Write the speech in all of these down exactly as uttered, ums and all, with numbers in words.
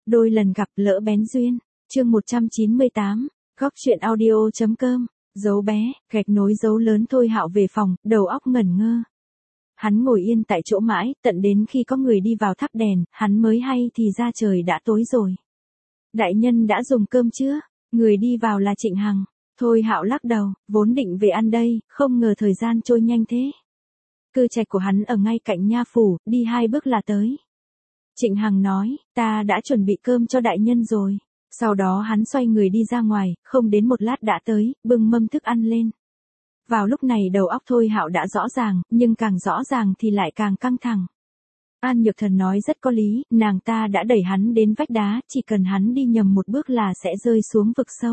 Đôi lần gặp lỡ bén duyên. Chương một trăm chín mươi tám, góc truyện audio chấm com. Dấu bé, gạch nối dấu lớn. Thôi Hạo về phòng, đầu óc ngẩn ngơ. Hắn ngồi yên tại chỗ mãi, tận đến khi có người đi vào thắp đèn, hắn mới hay thì ra trời đã tối rồi. Đại nhân đã dùng cơm chưa? Người đi vào là Trịnh Hằng. Thôi Hạo lắc đầu, vốn định về ăn đây, không ngờ thời gian trôi nhanh thế. Cư trạch của hắn ở ngay cạnh nha phủ, đi hai bước là tới. Trịnh Hằng nói, ta đã chuẩn bị cơm cho đại nhân rồi. Sau đó hắn xoay người đi ra ngoài, không đến một lát đã tới, bưng mâm thức ăn lên. Vào lúc này đầu óc Thôi Hạo đã rõ ràng, nhưng càng rõ ràng thì lại càng căng thẳng. An Nhược Thần nói rất có lý, nàng ta đã đẩy hắn đến vách đá, chỉ cần hắn đi nhầm một bước là sẽ rơi xuống vực sâu.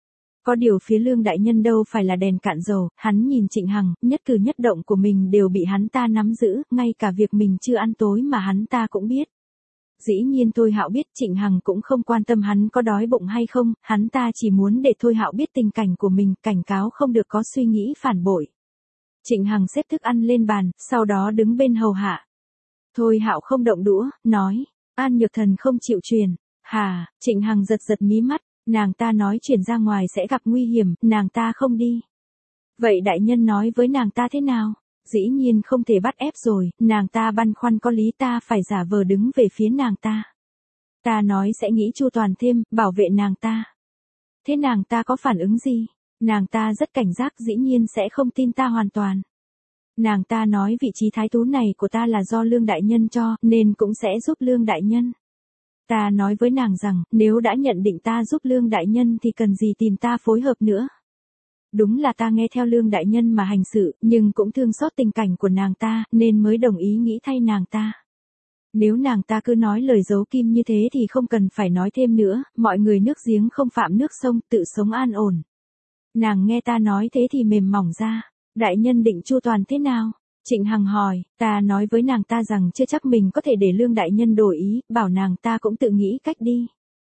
Có điều phía Lương đại nhân đâu phải là đèn cạn dầu, hắn nhìn Trịnh Hằng, nhất cử nhất động của mình đều bị hắn ta nắm giữ, ngay cả việc mình chưa ăn tối mà hắn ta cũng biết. Dĩ nhiên Thôi Hạo biết Trịnh Hằng cũng không quan tâm hắn có đói bụng hay không, hắn ta chỉ muốn để Thôi Hạo biết tình cảnh của mình, cảnh cáo không được có suy nghĩ phản bội. Trịnh Hằng xếp thức ăn lên bàn, sau đó đứng bên hầu hạ. Thôi Hạo không động đũa, nói, An Nhược Thần không chịu truyền. Hà, Trịnh Hằng giật giật mí mắt, nàng ta nói chuyển ra ngoài sẽ gặp nguy hiểm, nàng ta không đi. Vậy đại nhân nói với nàng ta thế nào? Dĩ nhiên không thể bắt ép rồi, nàng ta băn khoăn có lý, ta phải giả vờ đứng về phía nàng ta. Ta nói sẽ nghĩ chu toàn thêm, bảo vệ nàng ta. Thế nàng ta có phản ứng gì? Nàng ta rất cảnh giác, dĩ nhiên sẽ không tin ta hoàn toàn. Nàng ta nói vị trí thái thú này của ta là do Lương đại nhân cho, nên cũng sẽ giúp Lương đại nhân. Ta nói với nàng rằng, nếu đã nhận định ta giúp Lương đại nhân thì cần gì tìm ta phối hợp nữa. Đúng là ta nghe theo Lương đại nhân mà hành sự, nhưng cũng thương xót tình cảnh của nàng ta, nên mới đồng ý nghĩ thay nàng ta. Nếu nàng ta cứ nói lời giấu kim như thế thì không cần phải nói thêm nữa, mọi người nước giếng không phạm nước sông, tự sống an ổn. Nàng nghe ta nói thế thì mềm mỏng ra. Đại nhân định chu toàn thế nào? Trịnh Hằng hỏi, ta nói với nàng ta rằng chưa chắc mình có thể để Lương đại nhân đổi ý, bảo nàng ta cũng tự nghĩ cách đi.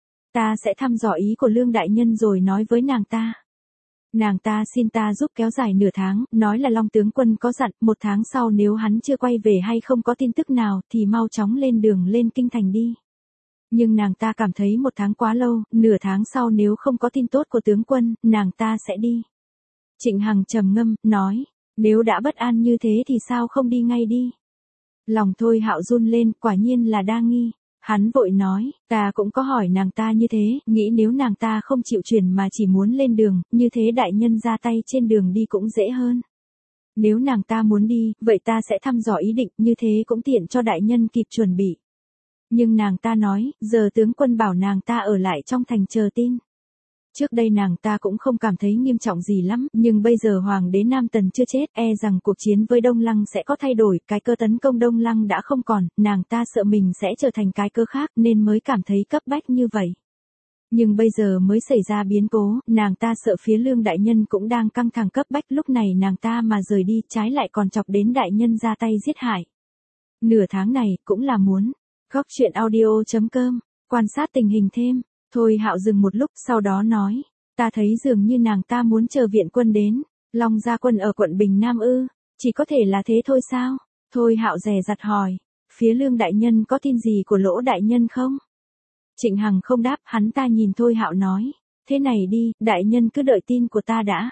Ta sẽ thăm dò ý của Lương đại nhân rồi nói với nàng ta. Nàng ta xin ta giúp kéo dài nửa tháng, nói là Long tướng quân có dặn, một tháng sau nếu hắn chưa quay về hay không có tin tức nào thì mau chóng lên đường lên kinh thành đi. Nhưng nàng ta cảm thấy một tháng quá lâu, nửa tháng sau nếu không có tin tốt của tướng quân, nàng ta sẽ đi. Trịnh Hằng trầm ngâm, nói, nếu đã bất an như thế thì sao không đi ngay đi. Lòng Thôi Hạo run lên, quả nhiên là đa nghi. Hắn vội nói, ta cũng có hỏi nàng ta như thế, nghĩ nếu nàng ta không chịu chuyển mà chỉ muốn lên đường, như thế đại nhân ra tay trên đường đi cũng dễ hơn. Nếu nàng ta muốn đi, vậy ta sẽ thăm dò ý định, như thế cũng tiện cho đại nhân kịp chuẩn bị. Nhưng nàng ta nói, giờ tướng quân bảo nàng ta ở lại trong thành chờ tin. Trước đây nàng ta cũng không cảm thấy nghiêm trọng gì lắm, nhưng bây giờ Hoàng đế Nam Tần chưa chết, e rằng cuộc chiến với Đông Lăng sẽ có thay đổi, cái cơ tấn công Đông Lăng đã không còn, nàng ta sợ mình sẽ trở thành cái cơ khác nên mới cảm thấy cấp bách như vậy. Nhưng bây giờ mới xảy ra biến cố, nàng ta sợ phía Lương đại nhân cũng đang căng thẳng cấp bách, lúc này nàng ta mà rời đi, trái lại còn chọc đến đại nhân ra tay giết hại. Nửa tháng này, cũng là muốn. Góc truyện audio chấm com, quan sát tình hình thêm. Thôi Hạo dừng một lúc, sau đó nói, ta thấy dường như nàng ta muốn chờ viện quân đến. Long gia quân ở quận Bình Nam ư? Chỉ có thể là thế thôi sao? Thôi Hạo dè dặt hỏi, phía Lương đại nhân có tin gì của Lỗ đại nhân không? Trịnh Hằng không đáp, hắn ta nhìn Thôi Hạo nói, thế này đi, đại nhân cứ đợi tin của ta đã.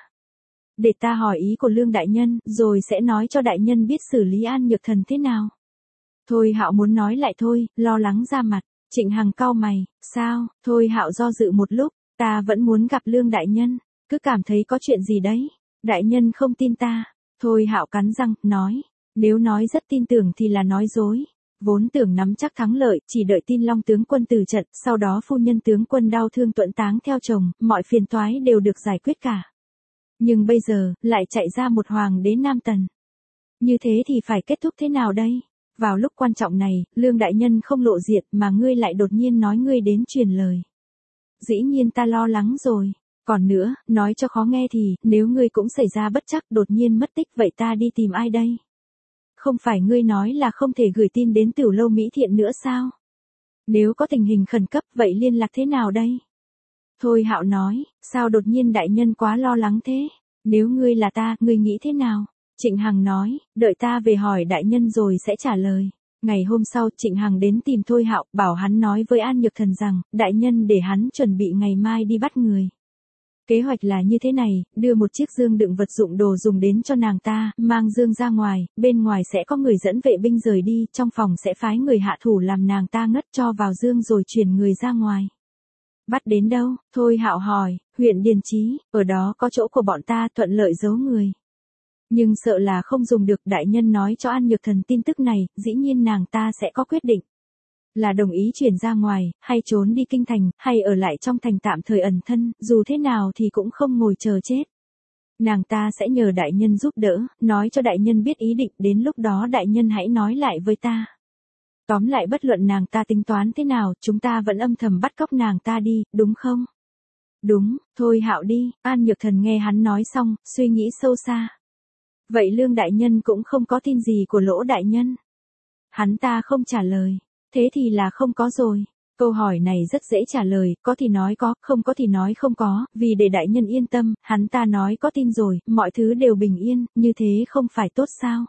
Để ta hỏi ý của Lương đại nhân, rồi sẽ nói cho đại nhân biết xử lý An Nhược Thần thế nào. Thôi Hạo muốn nói lại thôi, lo lắng ra mặt. Trịnh Hằng cau mày, sao? Thôi Hạo do dự một lúc, ta vẫn muốn gặp Lương đại nhân, cứ cảm thấy có chuyện gì đấy. Đại nhân không tin ta. Thôi Hạo cắn răng, nói, nếu nói rất tin tưởng thì là nói dối. Vốn tưởng nắm chắc thắng lợi, chỉ đợi tin Long tướng quân từ trận, sau đó phu nhân tướng quân đau thương tuẫn táng theo chồng, mọi phiền toái đều được giải quyết cả. Nhưng bây giờ, lại chạy ra một Hoàng đế Nam Tần. Như thế thì phải kết thúc thế nào đây? Vào lúc quan trọng này, Lương đại nhân không lộ diện mà ngươi lại đột nhiên nói ngươi đến truyền lời. Dĩ nhiên ta lo lắng rồi. Còn nữa, nói cho khó nghe thì, nếu ngươi cũng xảy ra bất trắc đột nhiên mất tích vậy ta đi tìm ai đây? Không phải ngươi nói là không thể gửi tin đến Tiểu Lâu Mỹ Thiện nữa sao? Nếu có tình hình khẩn cấp vậy liên lạc thế nào đây? Thôi Hạo nói, sao đột nhiên đại nhân quá lo lắng thế? Nếu ngươi là ta, ngươi nghĩ thế nào? Trịnh Hằng nói, đợi ta về hỏi đại nhân rồi sẽ trả lời. Ngày hôm sau Trịnh Hằng đến tìm Thôi Hạo, bảo hắn nói với An Nhược Thần rằng, đại nhân để hắn chuẩn bị ngày mai đi bắt người. Kế hoạch là như thế này, đưa một chiếc dương đựng vật dụng đồ dùng đến cho nàng ta, mang dương ra ngoài, bên ngoài sẽ có người dẫn vệ binh rời đi, trong phòng sẽ phái người hạ thủ làm nàng ta ngất cho vào dương rồi chuyển người ra ngoài. Bắt đến đâu? Thôi Hạo hỏi. Huyện Điền Chí, ở đó có chỗ của bọn ta, thuận lợi giấu người. Nhưng sợ là không dùng được, đại nhân nói cho An Nhược Thần tin tức này, dĩ nhiên nàng ta sẽ có quyết định. Là đồng ý chuyển ra ngoài, hay trốn đi kinh thành, hay ở lại trong thành tạm thời ẩn thân, dù thế nào thì cũng không ngồi chờ chết. Nàng ta sẽ nhờ đại nhân giúp đỡ, nói cho đại nhân biết ý định, đến lúc đó đại nhân hãy nói lại với ta. Tóm lại bất luận nàng ta tính toán thế nào, chúng ta vẫn âm thầm bắt cóc nàng ta đi, đúng không? Đúng, Thôi Hạo đi. An Nhược Thần nghe hắn nói xong, suy nghĩ sâu xa. Vậy Lương đại nhân cũng không có tin gì của Lỗ đại nhân? Hắn ta không trả lời. Thế thì là không có rồi. Câu hỏi này rất dễ trả lời, có thì nói có, không có thì nói không có, vì để đại nhân yên tâm, hắn ta nói có tin rồi, mọi thứ đều bình yên, như thế không phải tốt sao?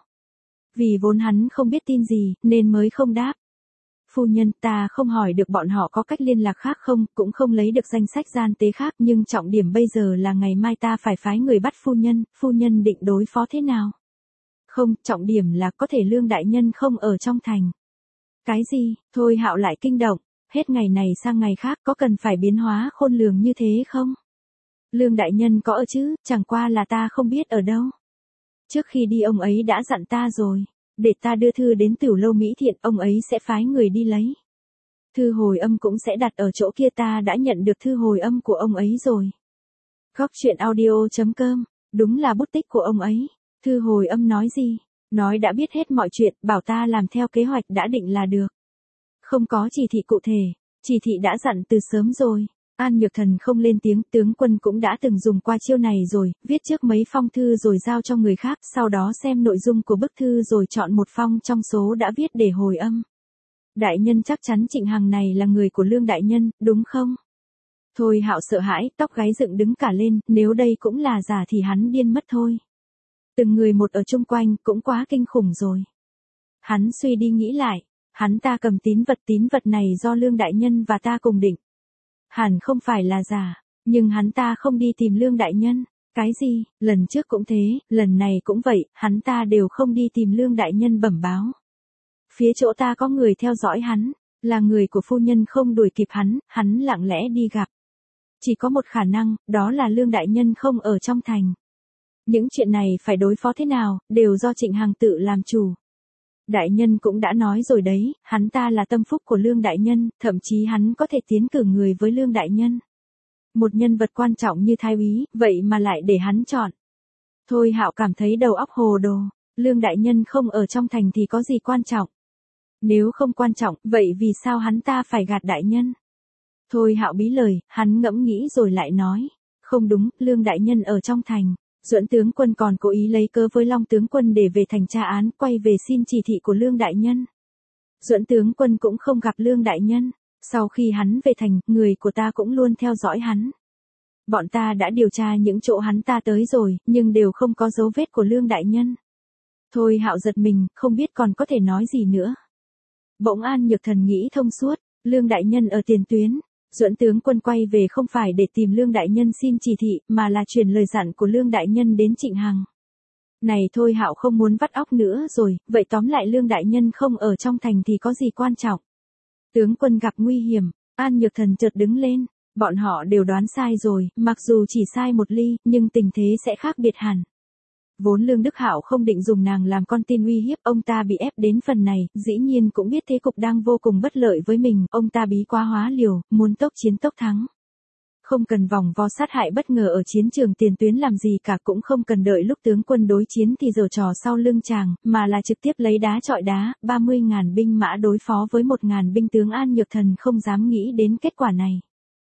Vì vốn hắn không biết tin gì, nên mới không đáp. Phu nhân, ta không hỏi được bọn họ có cách liên lạc khác không, cũng không lấy được danh sách gian tế khác, nhưng trọng điểm bây giờ là ngày mai ta phải phái người bắt phu nhân, phu nhân định đối phó thế nào? Không, trọng điểm là có thể Lương đại nhân không ở trong thành. Cái gì? Thôi Hạo lại kinh động, hết ngày này sang ngày khác có cần phải biến hóa khôn lường như thế không? Lương đại nhân có ở chứ, chẳng qua là ta không biết ở đâu. Trước khi đi ông ấy đã dặn ta rồi, để ta đưa thư đến Tửu Lâu Mỹ Thiện, ông ấy sẽ phái người đi lấy. Thư hồi âm cũng sẽ đặt ở chỗ kia, ta đã nhận được thư hồi âm của ông ấy rồi. Góc truyện audio chấm com, đúng là bút tích của ông ấy. Thư hồi âm nói gì? Nói đã biết hết mọi chuyện, bảo ta làm theo kế hoạch đã định là được. Không có chỉ thị cụ thể, chỉ thị đã dặn từ sớm rồi. An Nhược Thần không lên tiếng, tướng quân cũng đã từng dùng qua chiêu này rồi, viết trước mấy phong thư rồi giao cho người khác, sau đó xem nội dung của bức thư rồi chọn một phong trong số đã viết để hồi âm. Đại nhân chắc chắn Trịnh Hằng này là người của Lương đại nhân, đúng không? Thôi Hạo sợ hãi, tóc gáy dựng đứng cả lên, nếu đây cũng là giả thì hắn điên mất thôi. Từng người một ở chung quanh cũng quá kinh khủng rồi. Hắn suy đi nghĩ lại, hắn ta cầm tín vật, tín vật này do Lương đại nhân và ta cùng định. Hẳn không phải là giả, nhưng hắn ta không đi tìm Lương đại nhân. Cái gì? Lần trước cũng thế, lần này cũng vậy, hắn ta đều không đi tìm Lương đại nhân bẩm báo. Phía chỗ ta có người theo dõi hắn, là người của phu nhân không đuổi kịp hắn, hắn lặng lẽ đi gặp. Chỉ có một khả năng, đó là Lương đại nhân không ở trong thành. Những chuyện này phải đối phó thế nào, đều do Trịnh Hằng tự làm chủ. Đại nhân cũng đã nói rồi đấy, hắn ta là tâm phúc của Lương đại nhân, thậm chí hắn có thể tiến cử người với Lương đại nhân. Một nhân vật quan trọng như thái úy, vậy mà lại để hắn chọn. Thôi Hạo cảm thấy đầu óc hồ đồ, Lương đại nhân không ở trong thành thì có gì quan trọng? Nếu không quan trọng, vậy vì sao hắn ta phải gạt đại nhân? Thôi Hạo bí lời, hắn ngẫm nghĩ rồi lại nói, không đúng, Lương đại nhân ở trong thành. Duẫn tướng quân còn cố ý lấy cớ với Long tướng quân để về thành tra án, quay về xin chỉ thị của Lương đại nhân. Duẫn tướng quân cũng không gặp Lương đại nhân, sau khi hắn về thành, người của ta cũng luôn theo dõi hắn. Bọn ta đã điều tra những chỗ hắn ta tới rồi, nhưng đều không có dấu vết của Lương đại nhân. Thôi Hạo giật mình, không biết còn có thể nói gì nữa. Bỗng An Nhược Thần nghĩ thông suốt, Lương đại nhân ở tiền tuyến. Duẫn tướng quân quay về không phải để tìm Lương đại nhân xin chỉ thị, mà là truyền lời dặn của Lương đại nhân đến Trịnh Hằng. Này Thôi Hạo không muốn vắt óc nữa rồi, vậy tóm lại Lương đại nhân không ở trong thành thì có gì quan trọng? Tướng quân gặp nguy hiểm, An Nhược Thần chợt đứng lên, bọn họ đều đoán sai rồi, mặc dù chỉ sai một ly, nhưng tình thế sẽ khác biệt hẳn. Vốn Lương Đức Hạo không định dùng nàng làm con tin uy hiếp, ông ta bị ép đến phần này, dĩ nhiên cũng biết thế cục đang vô cùng bất lợi với mình, ông ta bí quá hóa liều, muốn tốc chiến tốc thắng. Không cần vòng vo sát hại bất ngờ ở chiến trường tiền tuyến làm gì cả, cũng không cần đợi lúc tướng quân đối chiến thì giở trò sau lưng chàng, mà là trực tiếp lấy đá chọi đá, ba mươi ngàn binh mã đối phó với một ngàn binh tướng. An Nhược Thần không dám nghĩ đến kết quả này.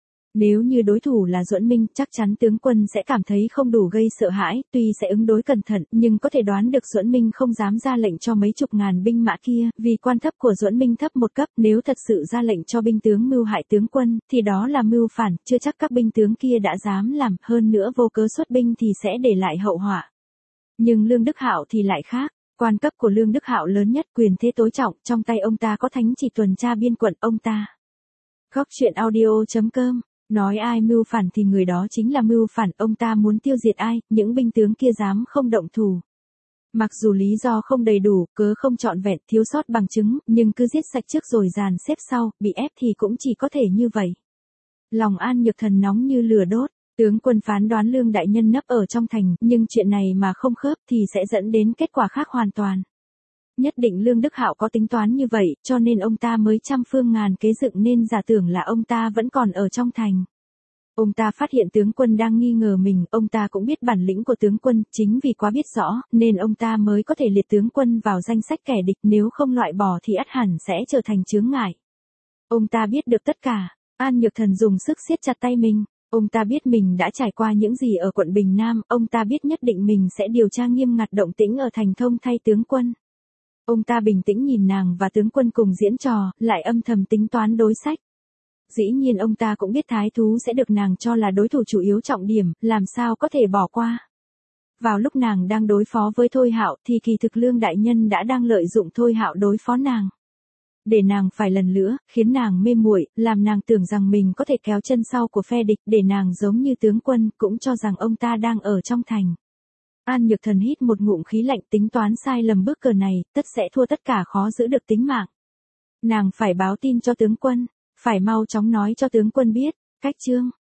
Nếu như đối thủ là Duẫn Minh, chắc chắn tướng quân sẽ cảm thấy không đủ gây sợ hãi, tuy sẽ ứng đối cẩn thận, nhưng có thể đoán được Duẫn Minh không dám ra lệnh cho mấy chục ngàn binh mã kia, vì quan thấp của Duẫn Minh thấp một cấp, nếu thật sự ra lệnh cho binh tướng mưu hại tướng quân, thì đó là mưu phản, chưa chắc các binh tướng kia đã dám làm, hơn nữa vô cớ xuất binh thì sẽ để lại hậu họa. Nhưng Lương Đức Hạo thì lại khác. Quan cấp của Lương Đức Hạo lớn nhất, quyền thế tối trọng, trong tay ông ta có thánh chỉ tuần tra biên quận, ông ta. Góc truyện audio.com, nói ai mưu phản thì người đó chính là mưu phản, ông ta muốn tiêu diệt ai, những binh tướng kia dám không động thủ. Mặc dù lý do không đầy đủ, cớ không trọn vẹn, thiếu sót bằng chứng, nhưng cứ giết sạch trước rồi dàn xếp sau, bị ép thì cũng chỉ có thể như vậy. Lòng An Nhược Thần nóng như lửa đốt, tướng quân phán đoán Lương đại nhân nấp ở trong thành, nhưng chuyện này mà không khớp thì sẽ dẫn đến kết quả khác hoàn toàn. Nhất định Lương Đức Hạo có tính toán như vậy, cho nên ông ta mới trăm phương ngàn kế dựng nên giả tưởng là ông ta vẫn còn ở trong thành. Ông ta phát hiện tướng quân đang nghi ngờ mình, ông ta cũng biết bản lĩnh của tướng quân, chính vì quá biết rõ, nên ông ta mới có thể liệt tướng quân vào danh sách kẻ địch, nếu không loại bỏ thì ắt hẳn sẽ trở thành chướng ngại. Ông ta biết được tất cả, An Nhược Thần dùng sức siết chặt tay mình, ông ta biết mình đã trải qua những gì ở quận Bình Nam, ông ta biết nhất định mình sẽ điều tra nghiêm ngặt động tĩnh ở thành Thông thay tướng quân. Ông ta bình tĩnh nhìn nàng và tướng quân cùng diễn trò, lại âm thầm tính toán đối sách. Dĩ nhiên ông ta cũng biết thái thú sẽ được nàng cho là đối thủ chủ yếu trọng điểm, làm sao có thể bỏ qua. Vào lúc nàng đang đối phó với Thôi Hạo thì kỳ thực Lương đại nhân đã đang lợi dụng Thôi Hạo đối phó nàng. Để nàng phải lần nữa, khiến nàng mê muội, làm nàng tưởng rằng mình có thể kéo chân sau của phe địch, để nàng giống như tướng quân, cũng cho rằng ông ta đang ở trong thành. An Nhược Thần hít một ngụm khí lạnh, tính toán sai lầm bước cờ này, tất sẽ thua tất cả, khó giữ được tính mạng. Nàng phải báo tin cho tướng quân, phải mau chóng nói cho tướng quân biết. Cách chương